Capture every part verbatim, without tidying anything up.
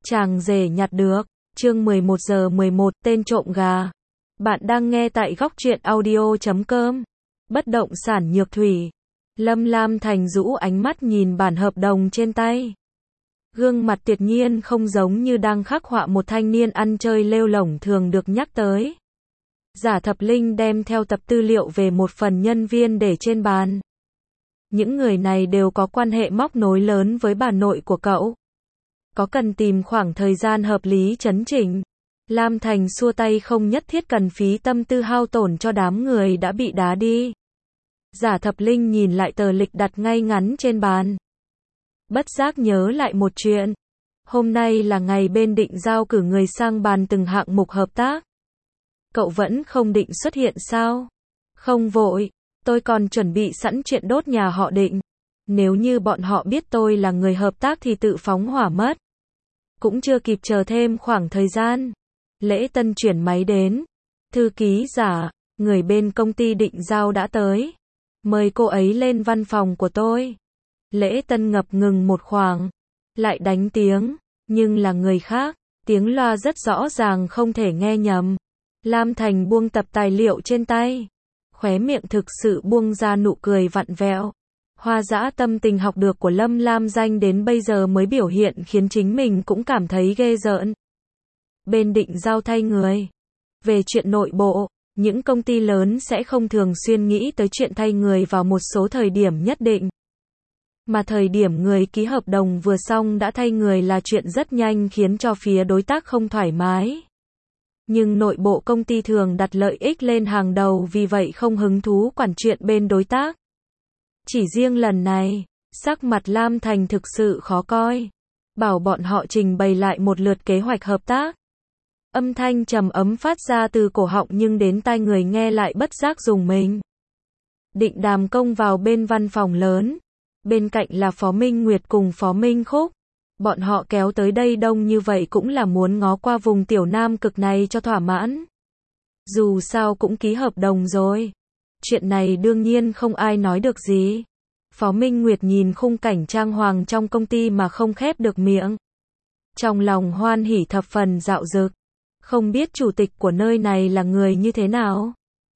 Chàng rể nhặt được, chương mười một giờ mười một, tên trộm gà. Bạn đang nghe tại góc truyện audio chấm com. Bất động sản Nhược Thủy. Lâm Lam Thành rũ ánh mắt nhìn bản hợp đồng trên tay. Gương mặt tuyệt nhiên không giống như đang khắc họa một thanh niên ăn chơi lêu lổng thường được nhắc tới. Giả Thập Linh đem theo tập tư liệu về một phần nhân viên để trên bàn. Những người này đều có quan hệ móc nối lớn với bà nội của cậu. Có cần tìm khoảng thời gian hợp lý chấn chỉnh. Lam Thành xua tay, không nhất thiết cần phí tâm tư hao tổn cho đám người đã bị đá đi. Giả Thập Linh nhìn lại tờ lịch đặt ngay ngắn trên bàn. Bất giác nhớ lại một chuyện. Hôm nay là ngày bên định giao cử người sang bàn từng hạng mục hợp tác. Cậu vẫn không định xuất hiện sao? Không vội, tôi còn chuẩn bị sẵn chuyện đốt nhà họ Định. Nếu như bọn họ biết tôi là người hợp tác thì tự phóng hỏa mất. Cũng chưa kịp chờ thêm khoảng thời gian. Lễ Tân chuyển máy đến. Thư ký Giả, người bên công ty Định giao đã tới. Mời cô ấy lên văn phòng của tôi. Lễ Tân ngập ngừng một khoảng. Lại đánh tiếng, nhưng là người khác. Tiếng loa rất rõ ràng, không thể nghe nhầm. Lam Thành buông tập tài liệu trên tay. Khóe miệng thực sự buông ra nụ cười vặn vẹo. Hoa dã tâm tình học được của Lâm Lam Danh đến bây giờ mới biểu hiện khiến chính mình cũng cảm thấy ghê rợn. Bên Định giao thay người. Về chuyện nội bộ, những công ty lớn sẽ không thường xuyên nghĩ tới chuyện thay người vào một số thời điểm nhất định. Mà thời điểm người ký hợp đồng vừa xong đã thay người là chuyện rất nhanh, khiến cho phía đối tác không thoải mái. Nhưng nội bộ công ty thường đặt lợi ích lên hàng đầu, vì vậy không hứng thú quản chuyện bên đối tác. Chỉ riêng lần này, sắc mặt Lam Thành thực sự khó coi. Bảo bọn họ trình bày lại một lượt kế hoạch hợp tác. Âm thanh trầm ấm phát ra từ cổ họng nhưng đến tai người nghe lại bất giác rùng mình. Định Đàm Công vào bên văn phòng lớn. Bên cạnh là Phó Minh Nguyệt cùng Phó Minh Khúc. Bọn họ kéo tới đây đông như vậy cũng là muốn ngó qua vùng tiểu Nam Cực này cho thỏa mãn. Dù sao cũng ký hợp đồng rồi. Chuyện này đương nhiên không ai nói được gì. Phó Minh Nguyệt nhìn khung cảnh trang hoàng trong công ty mà không khép được miệng. Trong lòng hoan hỉ thập phần dạo dực. Không biết chủ tịch của nơi này là người như thế nào?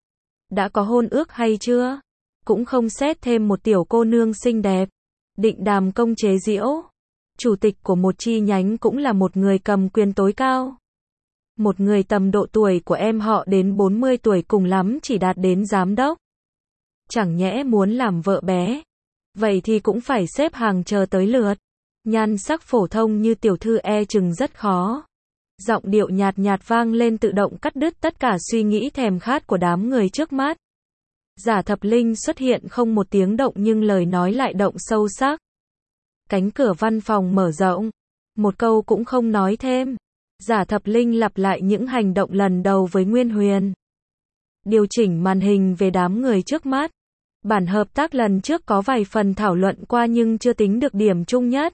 Đã có hôn ước hay chưa? Cũng không xét thêm một tiểu cô nương xinh đẹp. Định Đàm Công chế giễu. Chủ tịch của một chi nhánh cũng là một người cầm quyền tối cao. Một người tầm độ tuổi của em họ đến bốn mươi tuổi, cùng lắm chỉ đạt đến giám đốc. Chẳng nhẽ muốn làm vợ bé. Vậy thì cũng phải xếp hàng chờ tới lượt. Nhan sắc phổ thông như tiểu thư e chừng rất khó. Giọng điệu nhạt nhạt vang lên tự động cắt đứt tất cả suy nghĩ thèm khát của đám người trước mắt. Giả Thập Linh xuất hiện không một tiếng động nhưng lời nói lại động sâu sắc. Cánh cửa văn phòng mở rộng. Một câu cũng không nói thêm. Giả Thập Linh lặp lại những hành động lần đầu với Nguyên Huyền. Điều chỉnh màn hình về đám người trước mắt. Bản hợp tác lần trước có vài phần thảo luận qua nhưng chưa tính được điểm chung nhất.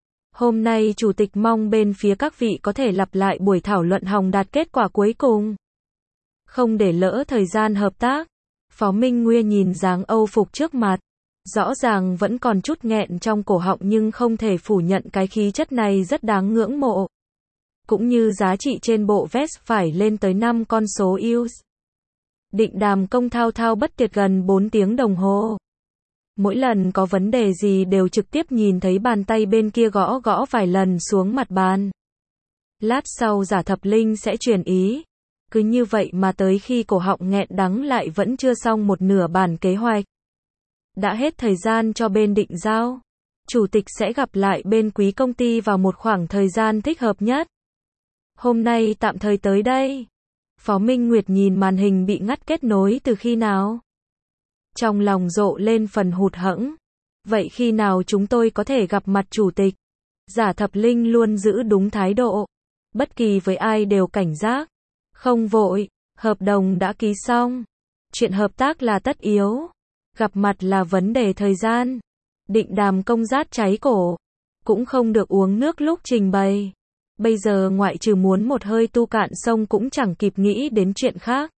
Hôm nay chủ tịch mong bên phía các vị có thể lặp lại buổi thảo luận hòng đạt kết quả cuối cùng. Không để lỡ thời gian hợp tác. Phó Minh Nguyên nhìn dáng Âu phục trước mặt. Rõ ràng vẫn còn chút nghẹn trong cổ họng nhưng không thể phủ nhận cái khí chất này rất đáng ngưỡng mộ. Cũng như giá trị trên bộ vest phải lên tới năm con số u ét. Định Đàm Công thao thao bất tuyệt gần bốn tiếng đồng hồ. Mỗi lần có vấn đề gì đều trực tiếp nhìn thấy bàn tay bên kia gõ gõ vài lần xuống mặt bàn. Lát sau Giả Thập Linh sẽ truyền ý. Cứ như vậy mà tới khi cổ họng nghẹn đắng lại vẫn chưa xong một nửa bản kế hoạch. Đã hết thời gian cho bên Định giao. Chủ tịch sẽ gặp lại bên quý công ty vào một khoảng thời gian thích hợp nhất. Hôm nay tạm thời tới đây. Phó Minh Nguyệt nhìn màn hình bị ngắt kết nối từ khi nào. Trong lòng rộ lên phần hụt hẫng. Vậy khi nào chúng tôi có thể gặp mặt chủ tịch? Giả Thập Linh luôn giữ đúng thái độ. Bất kỳ với ai đều cảnh giác. Không vội, hợp đồng đã ký xong. Chuyện hợp tác là tất yếu. Gặp mặt là vấn đề thời gian. Định Đàm Công rát cháy cổ. Cũng không được uống nước lúc trình bày. Bây giờ ngoại trừ muốn một hơi tu cạn sông cũng chẳng kịp nghĩ đến chuyện khác.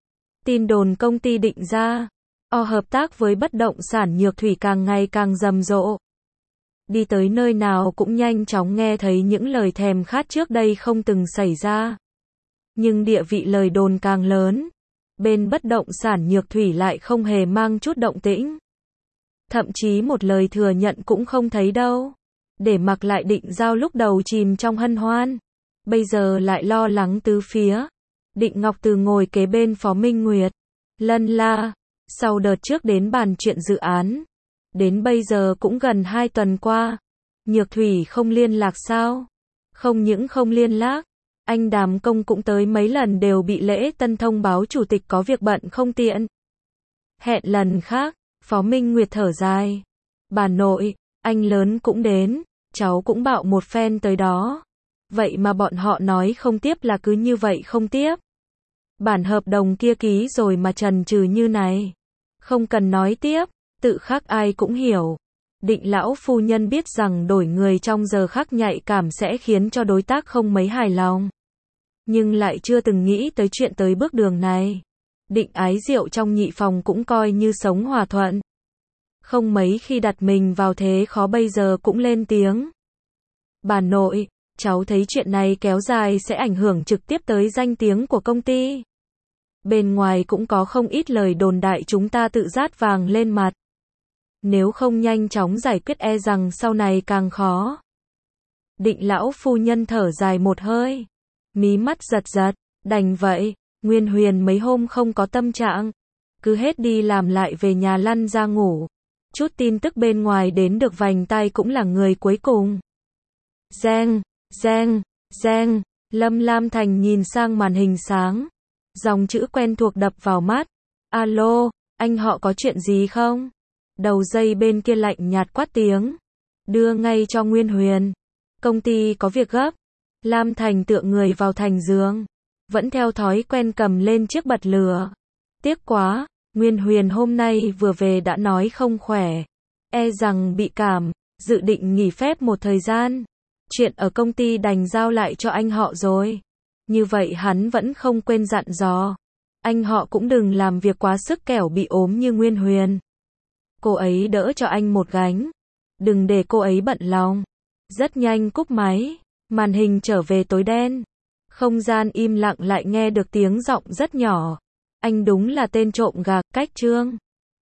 Tin đồn công ty Định ra. O hợp tác với bất động sản Nhược Thủy càng ngày càng rầm rộ. Đi tới nơi nào cũng nhanh chóng nghe thấy những lời thèm khát trước đây không từng xảy ra. Nhưng địa vị lời đồn càng lớn. Bên bất động sản Nhược Thủy lại không hề mang chút động tĩnh. Thậm chí một lời thừa nhận cũng không thấy đâu. Để mặc lại Định Giao lúc đầu chìm trong hân hoan. Bây giờ lại lo lắng tứ phía. Định Ngọc Từ ngồi kế bên Phó Minh Nguyệt. Lân la. Sau đợt trước đến bàn chuyện dự án. Đến bây giờ cũng gần hai tuần qua. Nhược Thủy không liên lạc sao? Không những không liên lạc. Anh Đàm Công cũng tới mấy lần đều bị Lễ Tân thông báo chủ tịch có việc bận không tiện. Hẹn lần khác. Phó Minh Nguyệt thở dài. Bà nội, anh lớn cũng đến. Cháu cũng bảo một phen tới đó. Vậy mà bọn họ nói không tiếp là cứ như vậy không tiếp. Bản hợp đồng kia ký rồi mà chần chừ như này. Không cần nói tiếp, tự khắc ai cũng hiểu. Định lão phu nhân biết rằng đổi người trong giờ khắc nhạy cảm sẽ khiến cho đối tác không mấy hài lòng. Nhưng lại chưa từng nghĩ tới chuyện tới bước đường này. Định Ái Diệu trong nhị phòng cũng coi như sống hòa thuận. Không mấy khi đặt mình vào thế khó bây giờ cũng lên tiếng. Bà nội, cháu thấy chuyện này kéo dài sẽ ảnh hưởng trực tiếp tới danh tiếng của công ty. Bên ngoài cũng có không ít lời đồn đại chúng ta tự rát vàng lên mặt. Nếu không nhanh chóng giải quyết e rằng sau này càng khó. Định lão phu nhân thở dài một hơi. Mí mắt giật giật, đành vậy, Nguyên Huyền mấy hôm không có tâm trạng. Cứ hết đi làm lại về nhà lăn ra ngủ. Chút tin tức bên ngoài đến được vành tai cũng là người cuối cùng. Reng, reng, reng, Lâm Lam Thành nhìn sang màn hình sáng. Dòng chữ quen thuộc đập vào mắt. Alo, anh họ có chuyện gì không? Đầu dây bên kia lạnh nhạt quát tiếng. Đưa ngay cho Nguyên Huyền. Công ty có việc gấp. Lam Thành tựa người vào thành giường. Vẫn theo thói quen cầm lên chiếc bật lửa. Tiếc quá, Nguyên Huyền hôm nay vừa về đã nói không khỏe. E rằng bị cảm, dự định nghỉ phép một thời gian. Chuyện ở công ty đành giao lại cho anh họ rồi. Như vậy hắn vẫn không quên dặn dò. Anh họ cũng đừng làm việc quá sức kẻo bị ốm như Nguyên Huyền. Cô ấy đỡ cho anh một gánh. Đừng để cô ấy bận lòng. Rất nhanh cúp máy. Màn hình trở về tối đen. Không gian im lặng lại nghe được tiếng giọng rất nhỏ. Anh đúng là tên trộm gà, cách Trương.